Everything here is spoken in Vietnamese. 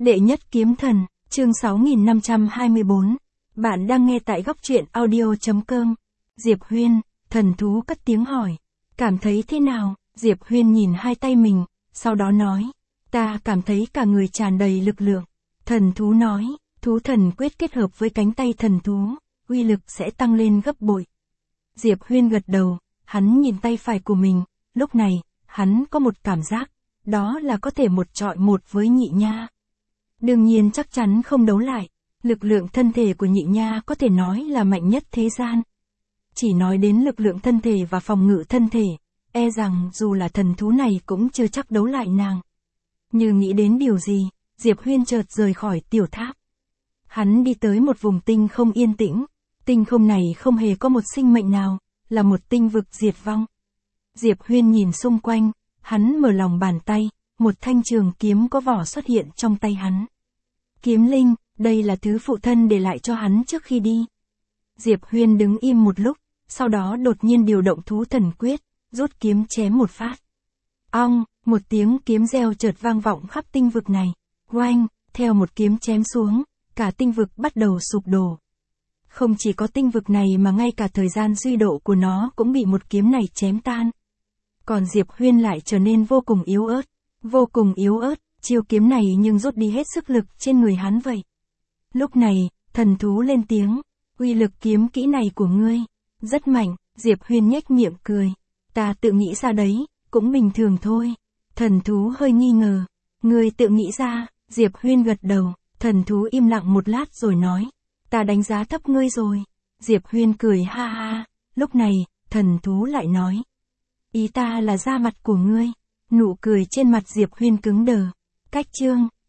Đệ nhất kiếm thần, chương 6524. Bạn đang nghe tại góc truyện audio.com. Diệp Huyên, thần thú cất tiếng hỏi. Cảm thấy thế nào? Diệp Huyên nhìn hai tay mình, sau đó nói. Ta cảm thấy cả người tràn đầy lực lượng. Thần thú nói, thú thần quyết kết hợp với cánh tay thần thú, uy lực sẽ tăng lên gấp bội. Diệp Huyên gật đầu, hắn nhìn tay phải của mình, lúc này, hắn có một cảm giác, đó là có thể một chọi một với Nhị Nha. Đương nhiên chắc chắn không đấu lại, lực lượng thân thể của Nhị Nha có thể nói là mạnh nhất thế gian. Chỉ nói đến lực lượng thân thể và phòng ngự thân thể, e rằng dù là thần thú này cũng chưa chắc đấu lại nàng. Như nghĩ đến điều gì, Diệp Huyên chợt rời khỏi tiểu tháp. Hắn đi tới một vùng tinh không yên tĩnh, tinh không này không hề có một sinh mệnh nào, là một tinh vực diệt vong. Diệp Huyên nhìn xung quanh, hắn mở lòng bàn tay, một thanh trường kiếm có vỏ xuất hiện trong tay hắn. Kiếm linh, đây là thứ phụ thân để lại cho hắn trước khi đi. Diệp Huyên đứng im một lúc, sau đó đột nhiên điều động thú thần quyết, rút kiếm chém một phát. Ong, một tiếng kiếm reo chợt vang vọng khắp tinh vực này. Oanh, theo một kiếm chém xuống, cả tinh vực bắt đầu sụp đổ. Không chỉ có tinh vực này mà ngay cả thời gian duy độ của nó cũng bị một kiếm này chém tan. Còn Diệp Huyên lại trở nên vô cùng yếu ớt. Vô cùng yếu ớt, chiêu kiếm này nhưng rút đi hết sức lực trên người hắn vậy. Lúc này, thần thú lên tiếng, uy lực kiếm kỹ này của ngươi, rất mạnh. Diệp Huyên nhếch miệng cười. Ta tự nghĩ ra đấy, cũng bình thường thôi. Thần thú hơi nghi ngờ. Ngươi tự nghĩ ra, Diệp Huyên gật đầu, thần thú im lặng một lát rồi nói. Ta đánh giá thấp ngươi rồi. Diệp Huyên cười ha ha, lúc này, thần thú lại nói. Ý ta là da mặt của ngươi. Nụ cười trên mặt Diệp Huyên cứng đờ. Cách chương.